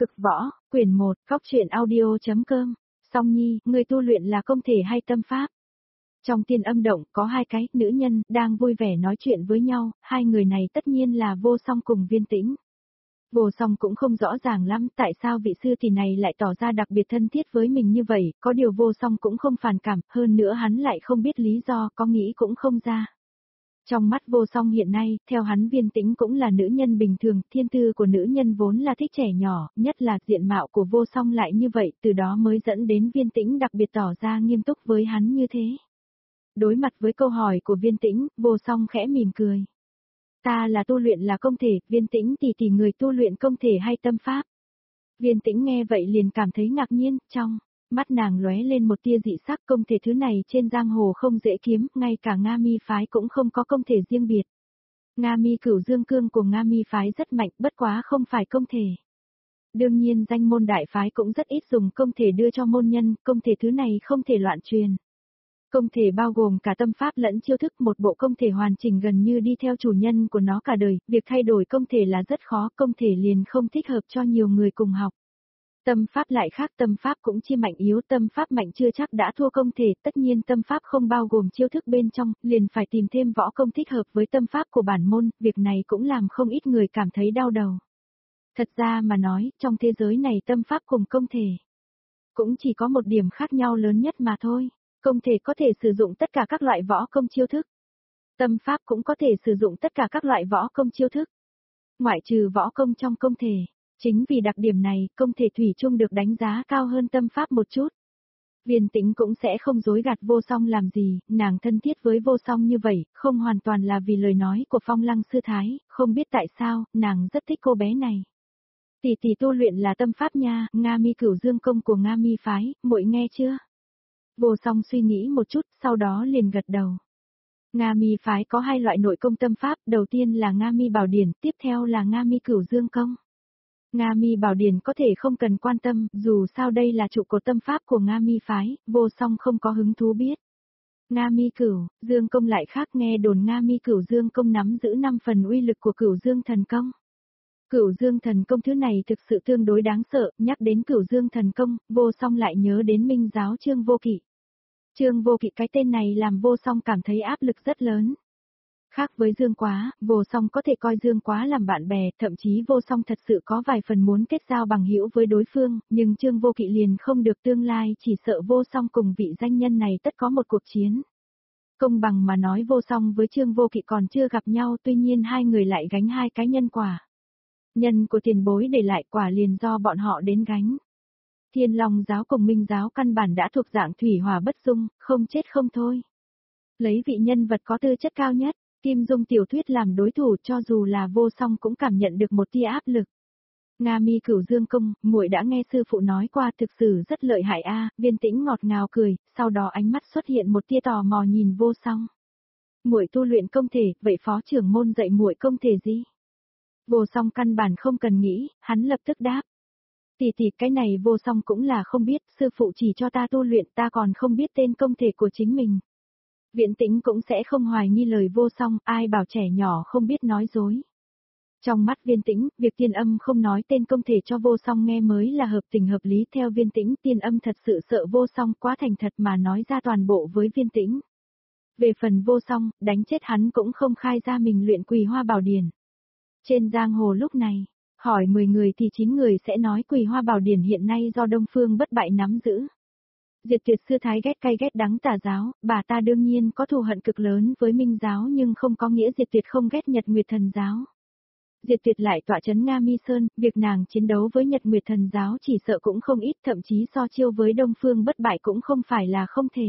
Cực võ, quyển 1, Cóc truyện audio.com. Song Nhi, người tu luyện là công thể hay tâm pháp? Trong tiên âm động có hai cái nữ nhân đang vui vẻ nói chuyện với nhau, hai người này tất nhiên là Vô Song cùng Viên Tĩnh. Vô Song cũng không rõ ràng lắm tại sao vị sư tỷ này lại tỏ ra đặc biệt thân thiết với mình như vậy, có điều Vô Song cũng không phản cảm, hơn nữa hắn lại không biết lý do, có nghĩ cũng không ra. Trong mắt Vô Song hiện nay, theo hắn Viên Tĩnh cũng là nữ nhân bình thường, thiên tư của nữ nhân vốn là thích trẻ nhỏ, nhất là diện mạo của Vô Song lại như vậy, từ đó mới dẫn đến Viên Tĩnh đặc biệt tỏ ra nghiêm túc với hắn như thế. Đối mặt với câu hỏi của Viên Tĩnh, Vô Song khẽ mỉm cười. Ta là tu luyện là công thể, Viên Tĩnh tỷ người tu luyện công thể hay tâm pháp? Viên Tĩnh nghe vậy liền cảm thấy ngạc nhiên, trong mắt nàng lóe lên một tia dị sắc, công thể thứ này trên giang hồ không dễ kiếm, ngay cả Nga Mi phái cũng không có công thể riêng biệt. Nga Mi Cửu Dương Cương của Nga Mi phái rất mạnh, bất quá không phải công thể. Đương nhiên danh môn đại phái cũng rất ít dùng công thể đưa cho môn nhân, công thể thứ này không thể loạn truyền. Công thể bao gồm cả tâm pháp lẫn chiêu thức, một bộ công thể hoàn chỉnh gần như đi theo chủ nhân của nó cả đời, việc thay đổi công thể là rất khó, công thể liền không thích hợp cho nhiều người cùng học. Tâm pháp lại khác, tâm pháp cũng chia mạnh yếu, tâm pháp mạnh chưa chắc đã thua công thể, tất nhiên tâm pháp không bao gồm chiêu thức bên trong, liền phải tìm thêm võ công thích hợp với tâm pháp của bản môn, việc này cũng làm không ít người cảm thấy đau đầu. Thật ra mà nói, trong thế giới này tâm pháp cùng công thể cũng chỉ có một điểm khác nhau lớn nhất mà thôi. Công thể có thể sử dụng tất cả các loại võ công chiêu thức. Tâm pháp cũng có thể sử dụng tất cả các loại võ công chiêu thức. Ngoại trừ võ công trong công thể. Chính vì đặc điểm này, công thể thủy chung được đánh giá cao hơn tâm pháp một chút. Viên Tĩnh cũng sẽ không dối gạt Vô Song làm gì, nàng thân thiết với Vô Song như vậy, không hoàn toàn là vì lời nói của Phong Lăng sư thái, không biết tại sao, nàng rất thích cô bé này. Tỷ tu luyện là tâm pháp nha, Nga Mi Cửu Dương công của Nga Mi phái, muội nghe chưa? Vô Song suy nghĩ một chút, sau đó liền gật đầu. Nga Mi phái có hai loại nội công tâm pháp, đầu tiên là Nga Mi Bảo Điển, tiếp theo là Nga Mi Cửu Dương công. Nga Mi Bảo Điển có thể không cần quan tâm, dù sao đây là trụ cột tâm pháp của Nga Mi phái, Vô Song không có hứng thú biết. Nga Mi Cửu Dương công lại khác, nghe đồn Nga Mi Cửu Dương công nắm giữ 5 phần uy lực của Cửu Dương thần công. Cửu Dương thần công thứ này thực sự tương đối đáng sợ, nhắc đến Cửu Dương thần công, Vô Song lại nhớ đến Minh giáo Trương Vô Kỵ. Trương Vô Kỵ, cái tên này làm Vô Song cảm thấy áp lực rất lớn. Khác với Dương Quá, Vô Song có thể coi Dương Quá làm bạn bè, thậm chí Vô Song thật sự có vài phần muốn kết giao bằng hữu với đối phương, nhưng Trương Vô Kỵ liền không được, tương lai chỉ sợ Vô Song cùng vị danh nhân này tất có một cuộc chiến. Công bằng mà nói, Vô Song với Trương Vô Kỵ còn chưa gặp nhau, tuy nhiên hai người lại gánh hai cái nhân quả. Nhân của tiền bối để lại, quả liền do bọn họ đến gánh. Thiên Long giáo cùng Minh giáo căn bản đã thuộc dạng thủy hỏa bất dung, không chết không thôi. Lấy vị nhân vật có tư chất cao nhất, Kim Dung tiểu thuyết làm đối thủ, cho dù là Vô Song cũng cảm nhận được một tia áp lực. Nga Mi Cửu Dương công, muội đã nghe sư phụ nói qua, thực sự rất lợi hại a. Viên Tĩnh ngọt ngào cười, sau đó ánh mắt xuất hiện một tia tò mò nhìn Vô Song. Muội tu luyện công thể, vậy phó trưởng môn dạy muội công thể gì? Vô Song căn bản không cần nghĩ, hắn lập tức đáp. Tỷ cái này Vô Song cũng là không biết, sư phụ chỉ cho ta tu luyện, ta còn không biết tên công thể của chính mình. Viễn Tĩnh cũng sẽ không hoài nghi lời Vô Song, ai bảo trẻ nhỏ không biết nói dối. Trong mắt Viên Tĩnh, việc Tiên Âm không nói tên công thể cho Vô Song nghe mới là hợp tình hợp lý, theo Viên Tĩnh, Tiên Âm thật sự sợ Vô Song quá thành thật mà nói ra toàn bộ với Viên Tĩnh. Về phần Vô Song, đánh chết hắn cũng không khai ra mình luyện Quỳ Hoa Bảo Điển. Trên giang hồ lúc này, hỏi 10 người thì 9 người sẽ nói Quỳ Hoa Bảo Điển hiện nay do Đông Phương Bất Bại nắm giữ. Diệt Tuyệt sư thái ghét cay ghét đắng tà giáo, bà ta đương nhiên có thù hận cực lớn với Minh giáo, nhưng không có nghĩa Diệt Tuyệt không ghét Nhật Nguyệt Thần giáo. Diệt Tuyệt lại tọa trấn Nga Mi Sơn, việc nàng chiến đấu với Nhật Nguyệt Thần giáo chỉ sợ cũng không ít, thậm chí so chiêu với Đông Phương Bất Bại cũng không phải là không thể.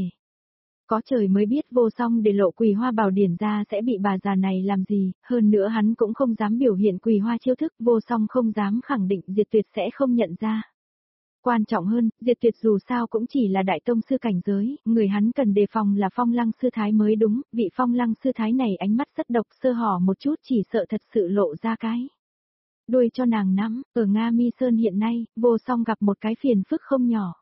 Có trời mới biết Vô Song để lộ Quỳ Hoa Bảo Điển ra sẽ bị bà già này làm gì, hơn nữa hắn cũng không dám biểu hiện Quỳ Hoa chiêu thức, Vô Song không dám khẳng định Diệt Tuyệt sẽ không nhận ra. Quan trọng hơn, Diệt Tuyệt dù sao cũng chỉ là đại tông sư cảnh giới, người hắn cần đề phòng là Phong Lăng sư thái mới đúng, vị Phong Lăng sư thái này ánh mắt rất độc, sơ hở một chút chỉ sợ thật sự lộ ra cái đuôi cho nàng nắm. Ở Nga Mi Sơn hiện nay, Vô Song gặp một cái phiền phức không nhỏ.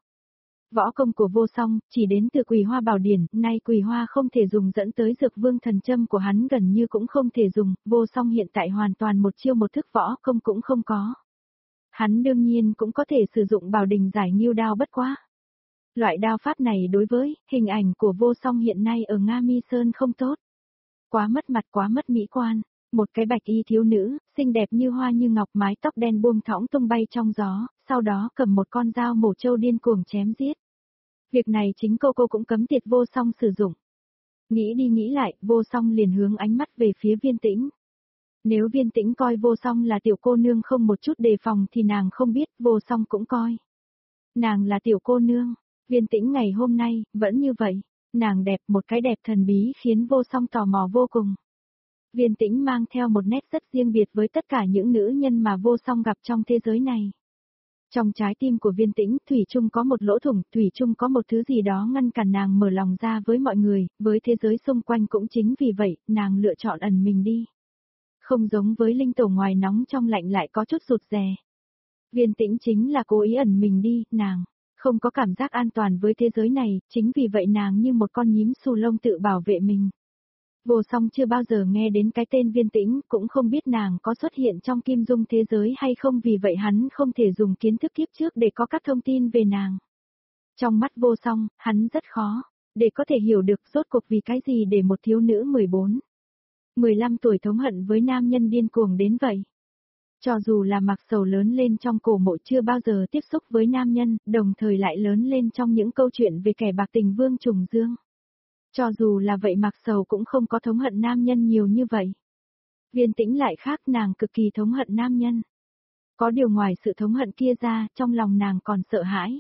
Võ công của Vô Song chỉ đến từ Quỳ Hoa Bảo Điển, nay Quỳ Hoa không thể dùng, dẫn tới Dược Vương thần châm của hắn gần như cũng không thể dùng, Vô Song hiện tại hoàn toàn một chiêu một thức võ công cũng không có. Hắn đương nhiên cũng có thể sử dụng Bảo Đình giải ngưu đao bất quá. Loại đao pháp này đối với hình ảnh của Vô Song hiện nay ở Nga Mi Sơn không tốt. Quá mất mặt, quá mất mỹ quan. Một cái bạch y thiếu nữ, xinh đẹp như hoa như ngọc, mái tóc đen buông thõng tung bay trong gió, sau đó cầm một con dao mổ trâu điên cuồng chém giết. Việc này chính cô cũng cấm tiệt Vô Song sử dụng. Nghĩ đi nghĩ lại, Vô Song liền hướng ánh mắt về phía Viên Tĩnh. Nếu Viên Tĩnh coi Vô Song là tiểu cô nương không một chút đề phòng thì nàng không biết, Vô Song cũng coi. Nàng là tiểu cô nương, Viên Tĩnh ngày hôm nay, vẫn như vậy. Nàng đẹp, một cái đẹp thần bí khiến Vô Song tò mò vô cùng. Viên Tĩnh mang theo một nét rất riêng biệt với tất cả những nữ nhân mà Vô Song gặp trong thế giới này. Trong trái tim của Viên Tĩnh, thủy chung có một lỗ thủng, thủy chung có một thứ gì đó ngăn cản nàng mở lòng ra với mọi người, với thế giới xung quanh. Cũng chính vì vậy, nàng lựa chọn ẩn mình đi. Không giống với linh tổ ngoài nóng trong lạnh lại có chút rụt rè. Viên Tĩnh chính là cố ý ẩn mình đi, nàng không có cảm giác an toàn với thế giới này, chính vì vậy nàng như một con nhím xù lông tự bảo vệ mình. Vô Song chưa bao giờ nghe đến cái tên Viên Tĩnh, cũng không biết nàng có xuất hiện trong kim dung thế giới hay không, vì vậy hắn không thể dùng kiến thức kiếp trước để có các thông tin về nàng. Trong mắt Vô Song, hắn rất khó để có thể hiểu được rốt cuộc vì cái gì để một thiếu nữ 14, 15 tuổi thống hận với nam nhân điên cuồng đến vậy. Cho dù là Mạc Sầu lớn lên trong cổ mộ chưa bao giờ tiếp xúc với nam nhân, đồng thời lại lớn lên trong những câu chuyện về kẻ bạc tình Vương Trùng Dương. Cho dù là vậy Mạc Sầu cũng không có thống hận nam nhân nhiều như vậy. Viên Tĩnh lại khác, nàng cực kỳ thống hận nam nhân. Có điều ngoài sự thống hận kia ra, trong lòng nàng còn sợ hãi.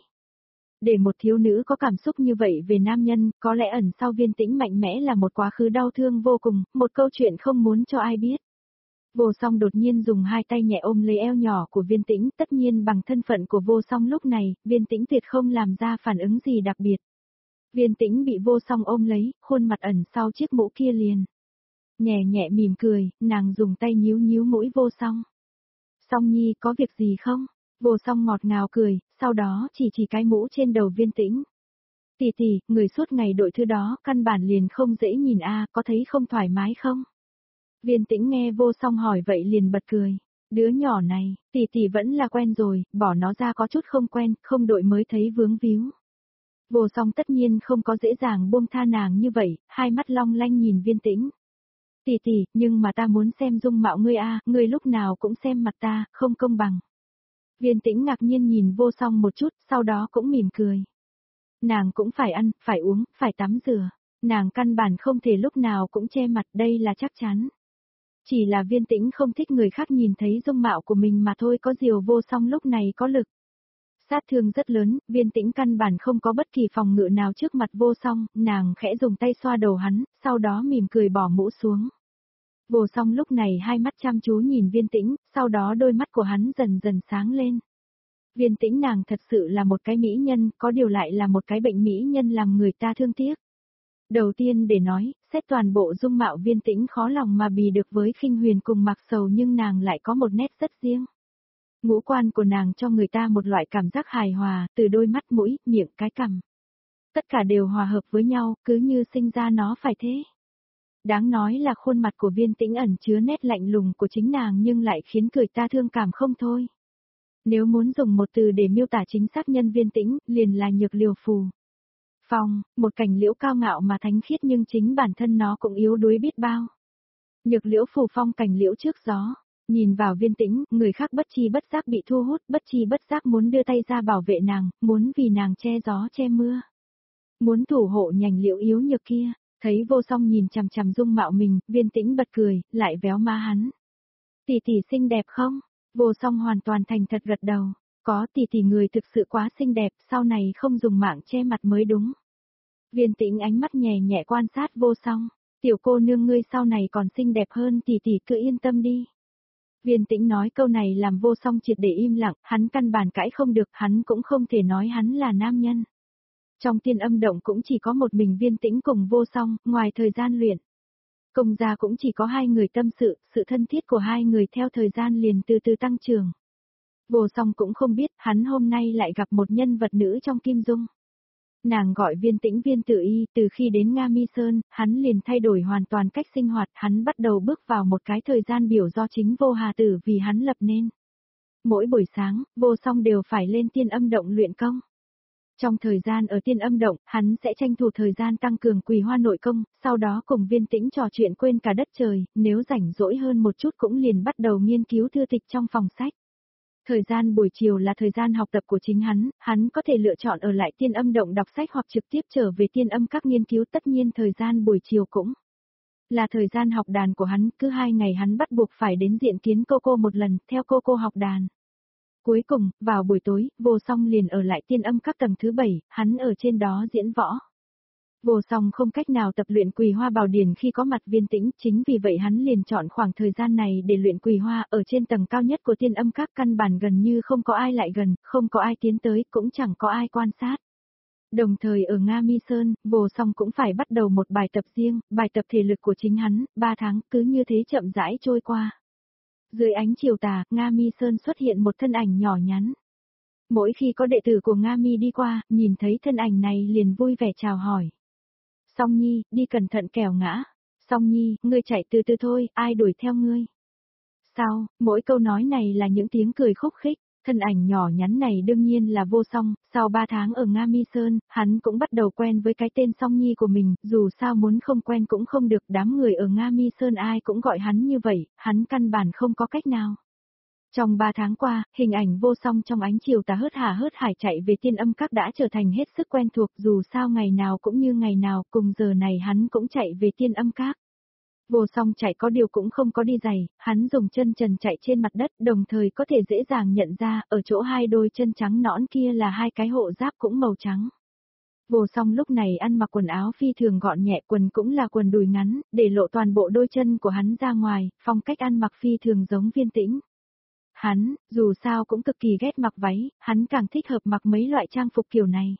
Để một thiếu nữ có cảm xúc như vậy về nam nhân, có lẽ ẩn sau Viên Tĩnh mạnh mẽ là một quá khứ đau thương vô cùng, một câu chuyện không muốn cho ai biết. Vô Song đột nhiên dùng hai tay nhẹ ôm lấy eo nhỏ của Viên Tĩnh, tất nhiên bằng thân phận của Vô Song lúc này, Viên Tĩnh tuyệt không làm ra phản ứng gì đặc biệt. Viên Tĩnh bị Vô Song ôm lấy, khuôn mặt ẩn sau chiếc mũ kia liền. Nhẹ nhẹ mỉm cười, nàng dùng tay nhíu nhíu mũi Vô Song. Song Nhi có việc gì không? Vô Song ngọt ngào cười, sau đó chỉ cái mũ trên đầu Viên Tĩnh. Tỷ tỷ, người suốt ngày đội thứ đó, căn bản liền không dễ nhìn a, có thấy không thoải mái không? Viên Tĩnh nghe Vô Song hỏi vậy liền bật cười. Đứa nhỏ này, tỷ tỷ vẫn là quen rồi, bỏ nó ra có chút không quen, không đội mới thấy vướng víu. Vô Song tất nhiên không có dễ dàng buông tha nàng như vậy, hai mắt long lanh nhìn Viên Tĩnh. Tỷ tỷ, nhưng mà ta muốn xem dung mạo ngươi a, ngươi lúc nào cũng xem mặt ta, không công bằng. Viên Tĩnh ngạc nhiên nhìn Vô Song một chút, sau đó cũng mỉm cười. Nàng cũng phải ăn, phải uống, phải tắm rửa. Nàng căn bản không thể lúc nào cũng che mặt, đây là chắc chắn. Chỉ là Viên Tĩnh không thích người khác nhìn thấy dung mạo của mình mà thôi, có điều Vô Song lúc này có lực. Sát thương rất lớn, Viên Tĩnh căn bản không có bất kỳ phòng ngự nào trước mặt Vô Song, nàng khẽ dùng tay xoa đầu hắn, sau đó mỉm cười bỏ mũ xuống. Vô Song lúc này hai mắt chăm chú nhìn Viên Tĩnh, sau đó đôi mắt của hắn dần dần sáng lên. Viên Tĩnh nàng thật sự là một cái mỹ nhân, có điều lại là một cái bệnh mỹ nhân làm người ta thương tiếc. Đầu tiên để nói, xét toàn bộ dung mạo Viên Tĩnh khó lòng mà bì được với Khinh Huyền cùng Mạc Sầu, nhưng nàng lại có một nét rất riêng. Ngũ quan của nàng cho người ta một loại cảm giác hài hòa, từ đôi mắt, mũi, miệng, cái cằm. Tất cả đều hòa hợp với nhau, cứ như sinh ra nó phải thế. Đáng nói là khuôn mặt của Viên Tĩnh ẩn chứa nét lạnh lùng của chính nàng nhưng lại khiến người ta thương cảm không thôi. Nếu muốn dùng một từ để miêu tả chính xác nhân Viên Tĩnh, liền là nhược liều phù. Phong, một cành liễu cao ngạo mà thánh khiết nhưng chính bản thân nó cũng yếu đuối biết bao. Nhược liễu phù phong cành liễu trước gió. Nhìn vào Viên Tĩnh, người khác bất chi bất giác bị thu hút, bất chi bất giác muốn đưa tay ra bảo vệ nàng, muốn vì nàng che gió che mưa. Muốn thủ hộ nhành liễu yếu nhược kia, thấy Vô Song nhìn chằm chằm dung mạo mình, Viên Tĩnh bật cười, lại véo má hắn. Tỷ tỷ xinh đẹp không? Vô Song hoàn toàn thành thật gật đầu, có tỷ tỷ người thực sự quá xinh đẹp, sau này không dùng mạng che mặt mới đúng. Viên Tĩnh ánh mắt nhẹ nhẹ quan sát Vô Song, tiểu cô nương ngươi sau này còn xinh đẹp hơn tỷ tỷ cứ yên tâm đi. Viên Tĩnh nói câu này làm Vô Song triệt để im lặng, hắn căn bản cãi không được, hắn cũng không thể nói hắn là nam nhân. Trong Tiên Âm Động cũng chỉ có một mình Viên Tĩnh cùng Vô Song, ngoài thời gian luyện. Công gia cũng chỉ có hai người tâm sự thân thiết của hai người theo thời gian liền từ từ tăng trưởng. Vô Song cũng không biết hắn hôm nay lại gặp một nhân vật nữ trong Kim Dung. Nàng gọi Viên Tĩnh Viên Tử Y, từ khi đến Nga Mi Sơn, hắn liền thay đổi hoàn toàn cách sinh hoạt, hắn bắt đầu bước vào một cái thời gian biểu do chính Vô Hà Tử vì hắn lập nên. Mỗi buổi sáng, Vô Song đều phải lên Tiên Âm Động luyện công. Trong thời gian ở Tiên Âm Động, hắn sẽ tranh thủ thời gian tăng cường Quỳ Hoa nội công, sau đó cùng Viên Tĩnh trò chuyện quên cả đất trời, nếu rảnh rỗi hơn một chút cũng liền bắt đầu nghiên cứu thư tịch trong phòng sách. Thời gian buổi chiều là thời gian học tập của chính hắn có thể lựa chọn ở lại Tiên Âm Động đọc sách hoặc trực tiếp trở về Tiên Âm các nghiên cứu, tất nhiên thời gian buổi chiều cũng là thời gian học đàn của hắn, cứ 2 ngày hắn bắt buộc phải đến diện kiến cô một lần, theo cô học đàn. Cuối cùng, vào buổi tối, Vô Song liền ở lại Tiên Âm các tầng thứ 7, hắn ở trên đó diễn võ. Vô Song không cách nào tập luyện Quỳ Hoa Bảo Điển khi có mặt Viên Tĩnh, chính vì vậy hắn liền chọn khoảng thời gian này để luyện Quỳ Hoa, ở trên tầng cao nhất của Tiên Âm các căn bản gần như không có ai lại gần, không có ai tiến tới, cũng chẳng có ai quan sát. Đồng thời ở Nga Mi Sơn, Vô Song cũng phải bắt đầu một bài tập riêng, bài tập thể lực của chính hắn, 3 tháng cứ như thế chậm rãi trôi qua. Dưới ánh chiều tà, Nga Mi Sơn xuất hiện một thân ảnh nhỏ nhắn. Mỗi khi có đệ tử của Nga Mi đi qua, nhìn thấy thân ảnh này liền vui vẻ chào hỏi. Song Nhi, đi cẩn thận kẻo ngã. Song Nhi, ngươi chạy từ từ thôi, ai đuổi theo ngươi. Sao, mỗi câu nói này là những tiếng cười khúc khích. Thân ảnh nhỏ nhắn này đương nhiên là Vô Song, sau 3 tháng ở Nga Mi Sơn, hắn cũng bắt đầu quen với cái tên Song Nhi của mình, dù sao muốn không quen cũng không được, đám người ở Nga Mi Sơn ai cũng gọi hắn như vậy, hắn căn bản không có cách nào. Trong 3 tháng qua, hình ảnh Vô Song trong ánh chiều tà hớt hải chạy về Tiên Âm các đã trở thành hết sức quen thuộc, dù sao ngày nào cũng như ngày nào, cùng giờ này hắn cũng chạy về Tiên Âm các. Vô Song chạy có điều cũng không có đi giày, hắn dùng chân trần chạy trên mặt đất, đồng thời có thể dễ dàng nhận ra, ở chỗ 2 đôi chân trắng nõn kia là 2 cái hộ giáp cũng màu trắng. Vô Song lúc này ăn mặc quần áo phi thường gọn nhẹ, quần cũng là quần đùi ngắn, để lộ toàn bộ đôi chân của hắn ra ngoài, phong cách ăn mặc phi thường giống Viên Tĩnh. Hắn, dù sao cũng cực kỳ ghét mặc váy, hắn càng thích hợp mặc mấy loại trang phục kiểu này.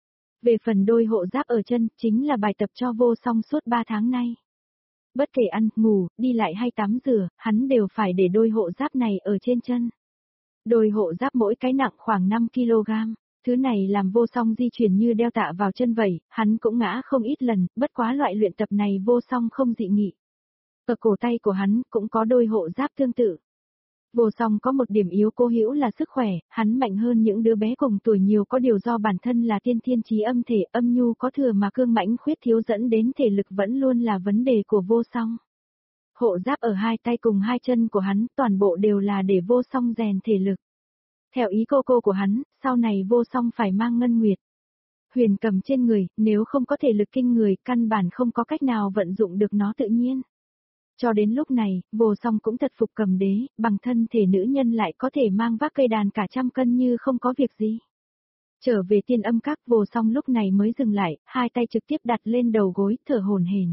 Về phần đôi hộ giáp ở chân, chính là bài tập cho Vô Song suốt 3 tháng nay. Bất kể ăn, ngủ, đi lại hay tắm rửa, hắn đều phải để đôi hộ giáp này ở trên chân. Đôi hộ giáp mỗi cái nặng khoảng 5 kg. Thứ này làm Vô Song di chuyển như đeo tạ vào chân vậy, hắn cũng ngã không ít lần, bất quá loại luyện tập này Vô Song không dị nghị. Ở cổ tay của hắn cũng có đôi hộ giáp tương tự. Vô Song có một điểm yếu cố hữu là sức khỏe, hắn mạnh hơn những đứa bé cùng tuổi nhiều, có điều do bản thân là tiên thiên chí âm thể, âm nhu có thừa mà cương mãnh khuyết thiếu dẫn đến thể lực vẫn luôn là vấn đề của Vô Song. Hộ giáp ở 2 tay cùng 2 chân của hắn, toàn bộ đều là để Vô Song rèn thể lực. Theo ý cô của hắn, sau này Vô Song phải mang ngân nguyệt huyền cầm trên người, nếu không có thể lực kinh người, căn bản không có cách nào vận dụng được nó tự nhiên. Cho đến lúc này, Vô Song cũng thật phục cầm đế, bằng thân thể nữ nhân lại có thể mang vác cây đàn cả 100 cân như không có việc gì. Trở về Tiên Âm các, Vô Song lúc này mới dừng lại, 2 tay trực tiếp đặt lên đầu gối, thở hổn hển.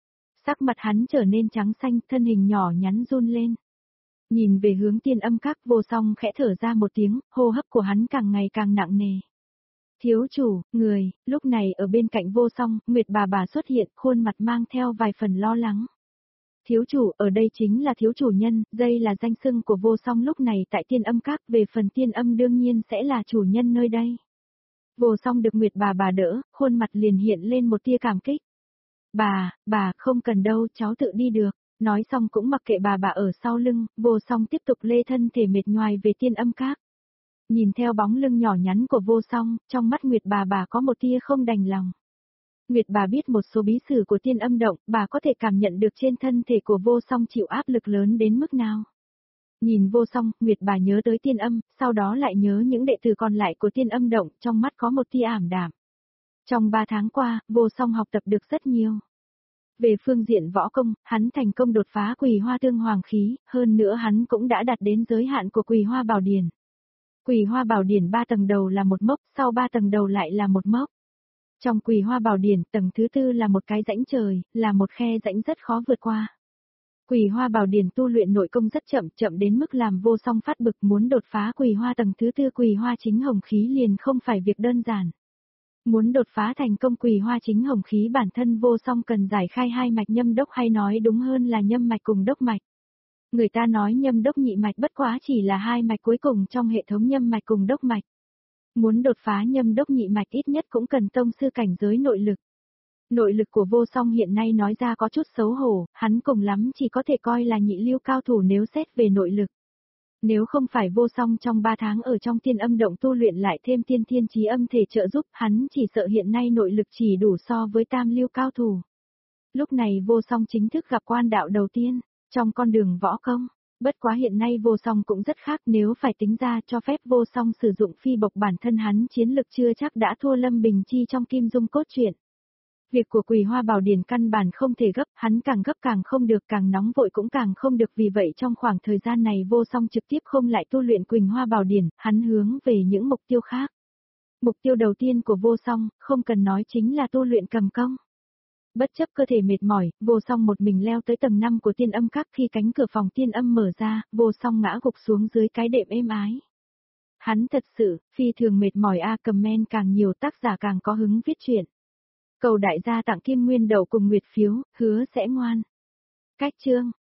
Sắc mặt hắn trở nên trắng xanh, thân hình nhỏ nhắn run lên. Nhìn về hướng Tiên Âm các, Vô Song khẽ thở ra một tiếng, hô hấp của hắn càng ngày càng nặng nề. Thiếu chủ, người, lúc này ở bên cạnh Vô Song, Nguyệt bà xuất hiện, khuôn mặt mang theo vài phần lo lắng. Thiếu chủ, ở đây chính là thiếu chủ nhân, đây là danh xưng của Vô Song lúc này tại Tiên Âm các, về phần Tiên Âm đương nhiên sẽ là chủ nhân nơi đây. Vô Song được Nguyệt bà đỡ, khuôn mặt liền hiện lên một tia cảm kích. Bà, không cần đâu, cháu tự đi được. Nói xong cũng mặc kệ bà ở sau lưng, Vô Song tiếp tục lê thân thể mệt nhoài về Tiên Âm các. Nhìn theo bóng lưng nhỏ nhắn của Vô Song, trong mắt Nguyệt bà có một tia không đành lòng. Nguyệt bà biết một số bí sử của Tiên Âm động, bà có thể cảm nhận được trên thân thể của Vô Song chịu áp lực lớn đến mức nào. Nhìn Vô Song, Nguyệt bà nhớ tới Tiên Âm, sau đó lại nhớ những đệ tử còn lại của Tiên Âm động, trong mắt có một tia ảm đạm. Trong 3 tháng qua, Vô Song học tập được rất nhiều. Về phương diện võ công, hắn thành công đột phá Quỳ Hoa Tương Hoàng khí, hơn nữa hắn cũng đã đạt đến giới hạn của Quỳ Hoa Bảo Điển. Quỳ Hoa Bảo Điển 3 tầng đầu là một mốc, sau 3 tầng đầu lại là một mốc. Trong Quỳ Hoa Bảo Điển, tầng thứ 4 là một cái rãnh trời, là một khe rãnh rất khó vượt qua. Quỳ Hoa Bảo Điển tu luyện nội công rất chậm đến mức làm Vô Song phát bực, muốn đột phá Quỳ Hoa tầng thứ 4 Quỳ Hoa chính hồng khí liền không phải việc đơn giản. Muốn đột phá thành công Quỳ Hoa chính hồng khí, bản thân Vô Song cần giải khai 2 mạch nhâm đốc, hay nói đúng hơn là nhâm mạch cùng đốc mạch. Người ta nói nhâm đốc nhị mạch bất quá chỉ là 2 mạch cuối cùng trong hệ thống nhâm mạch cùng đốc mạch. Muốn đột phá nhâm đốc nhị mạch ít nhất cũng cần tông sư cảnh giới nội lực. Nội lực của Vô Song hiện nay nói ra có chút xấu hổ, hắn cùng lắm chỉ có thể coi là nhị lưu cao thủ nếu xét về nội lực. Nếu không phải vô song trong 3 tháng ở trong tiên âm động tu luyện lại thêm tiên thiên chí âm thể trợ giúp, hắn chỉ sợ hiện nay nội lực chỉ đủ so với tam lưu cao thủ. Lúc này vô song chính thức gặp quan đạo đầu tiên, trong con đường võ công. Bất quá hiện nay vô song cũng rất khác, nếu phải tính ra cho phép vô song sử dụng phi bộc, bản thân hắn chiến lực chưa chắc đã thua Lâm Bình Chi trong kim dung cốt truyện. Việc của Quỳ Hoa Bảo Điển căn bản không thể gấp, hắn càng gấp càng không được, càng nóng vội cũng càng không được, vì vậy trong khoảng thời gian này vô song trực tiếp không lại tu luyện Quỳnh Hoa Bảo Điển, hắn hướng về những mục tiêu khác. Mục tiêu đầu tiên của vô song, không cần nói chính là tu luyện cầm công. Bất chấp cơ thể mệt mỏi, vô song một mình leo tới tầng 5 của tiên âm các, khi cánh cửa phòng tiên âm mở ra, vô song ngã gục xuống dưới cái đệm êm ái. Hắn thật sự, phi thường mệt mỏi comment càng nhiều tác giả càng có hứng viết truyện. Cầu đại gia tặng Kim Nguyên Đậu cùng Nguyệt phiếu, hứa sẽ ngoan. Cách chương.